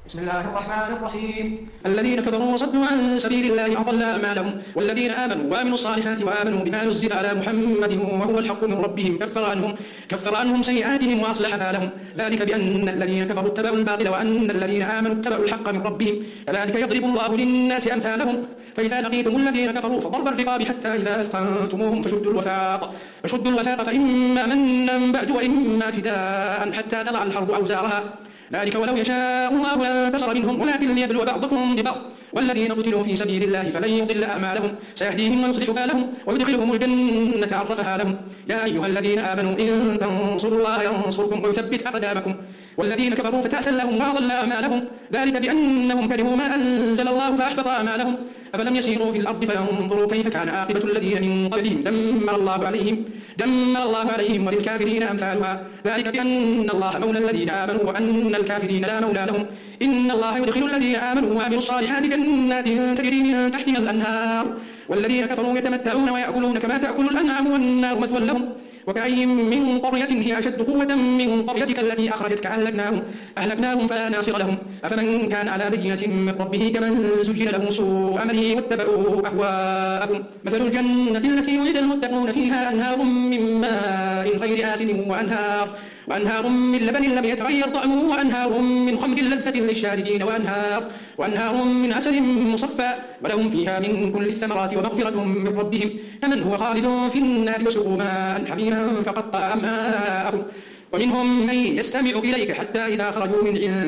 بسم الله الرحمن الرحيم. الذين كفروا وصدوا عن سبيل الله أضل أعمالهم، والذين آمنوا وعملوا الصالحات وآمنوا بما نزل على محمد وهو الحق من ربهم كفر عنهم سيئاتهم وأصلح بالهم، ذلك بأن الذين كفروا اتبعوا الباطل وأن الذين آمنوا اتبعوا الحق من ربهم، كذلك يضرب الله للناس أمثالهم. فإذا لقيتم الذين كفروا فضرب الرقاب حتى إذا أثخنتموهم فشدوا الوثاق فإما منا بعد وإما فداء حتى تضع الحرب أوزارها، ذلك ولو يشاء الله لانتصر منهم ولكن ليبلو بعضكم ببعض، والذين قتلوا في سبيل الله فلن يضل أعمالهم سيهديهم ويصلح بالهم ويدخلهم الجنة عرفها لهم. يا أيها الذين آمنوا إن تنصروا الله ينصركم ويثبت أقدامكم، والذين كفروا فتأسا لهم وأضل أعمالهم، ذلك بأنهم كرهوا ما أنزل الله فأحبط أعمالهم. أفلم يسيروا في الأرض فينظروا كيف كان عاقبة الذين من قبلهم دمر الله عليهم وللكافرين أمثالها، ذلك بأن الله مولى الذين آمنوا وأن الكافرين لا مولى لهم. إن الله يدخل الذين آمنوا وعملوا الصالحات جنات تجري من تحتها الأنهار، والذين كفروا يتمتعون ويأكلون كما تأكل الأنعام والنار مثوى لهم. وكأي من قرية هي أشد قوة من قريتك التي أخرجتك أهلكناهم فلا ناصر لهم. أفمن كان على بينة من ربه كمن زين له سوء عمله واتبعوا أهواءهم. مثل الجنة التي وعد المتقون فيها أنهار من ماء غير آسن وأنهار من لبن لم يتغير طعمه وأنهار من خمر لذة للشاربين وأنهار من عسل مصفى ولهم فيها من كل الثمرات ومغفرة من ربهم كمن هو خالد في النار وسقوا ماء حميما فقطع أمعاءهم. ومنهم من يستمع إليك حتى إذا خرجوا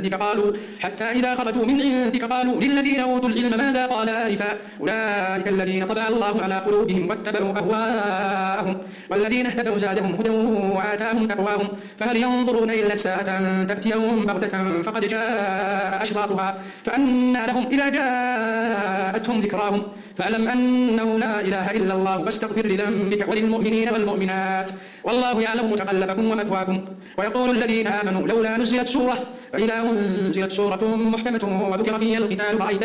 من عندك قالوا للذين أوتوا العلم ماذا قال آنفا أولئك الذين طبع الله على قلوبهم واتبعوا أهواءهم، والذين اهتدوا زادهم هدى وآتاهم تقواهم. فهل ينظرون إلا الساعة أن تأتيهم بغتة فقد جاء أشراطها فأنى لهم إذا جاءتهم ذكراهم. فاعلم أنه لا إله إلا الله واستغفر لذنبك وللمؤمنين والمؤمنات والله يعلم متقلبكم ومثواكم. ويقول الذين آمنوا لولا نزلت سورة، فإذا أنزلت سورة محكمة وذكر فيها القتال رأيت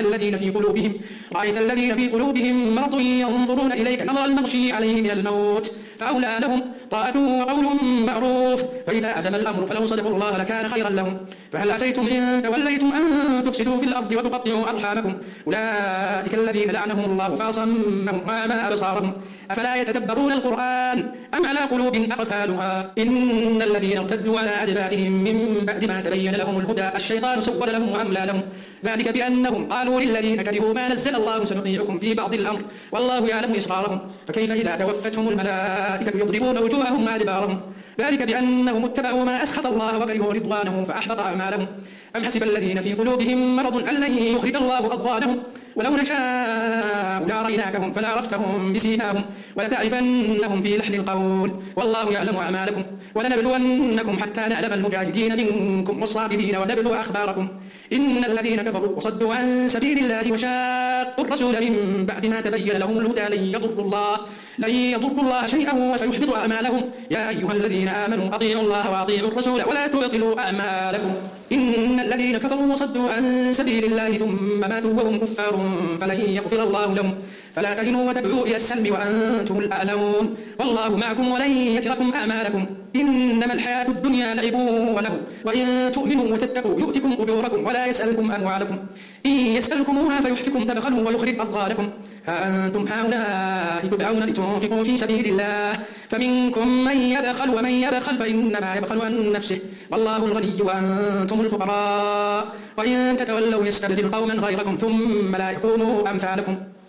الذين في قلوبهم مرض ينظرون إليك نظر المغشي عليه من الموت فأولى لهم طاعة وقول معروف. فإذا أزم الأمر فلو صدقوا الله لكان خيرا لهم. فهل عسيتم إن توليتم أن تفسدوا في الأرض وتقطعوا أرحامكم أولئك الذين لعنهم الله فأصمهم وأعمى أبصارهم أفلا يتدبرون القرآن أم على قلوب أقفالها. إن الذين ارتدوا على أدبارهم من بعد ما تبين لهم الهدى الشيطان سول لهم وأملى لهم، ذلك بأنهم قالوا للذين كرهوا ما نزل الله سنطيعكم في بعض الأمر والله يعلم إسرارهم. فكيف إذا توفتهم الملائكة يضربون وجوههم وأدبارهم، ذلك بأنهم اتبعوا ما أسخط الله وكرهوا رضوانه فأحبط أعمالهم. أم حسب الذين في قلوبهم مرض أن لن يخرج الله أضغانهم ولو نشاء لأريناكهم فلعرفتهم بسيماهم ولتعرفنهم في لحن القول والله يعلم أعمالكم. ولنبلونكم حتى نعلم المجاهدين منكم والصابرين ونبلو أخباركم. إن الذين كفروا وصدوا عن سبيل الله وشاقوا الرسول من بعد ما تبين لهم الهدى لن يضروا الله شيئا وسيحبط أعمالهم. يا أيها الذين آمنوا أطيعوا الله وأطيعوا الرسول ولا تبطلوا أعمالكم. إن الذين كفروا وصدوا عن سبيل الله ثم ماتوا وهم كفار فلن يغفر الله لهم. فلا تهنوا وتدعوا إلى السلم وأنتم الأعلون والله معكم ولن يتركم أعمالكم. إنما الحياة الدنيا لعب ولهو وإن تؤمنوا وتتقوا يؤتكم أجوركم ولا يسألكم أموالكم إن يسألكموها فيحفكم تبخلوا ويخرج أضغانكم. ها أنتم هؤلاء تدعون لتنفقوا في سبيل الله فمنكم من يبخل ومن يبخل فإنما يبخل عن نفسه والله الغني وأنتم الفقراء وإن تتولوا يستبدل قوما غيركم ثم لا يكونوا أمثالكم.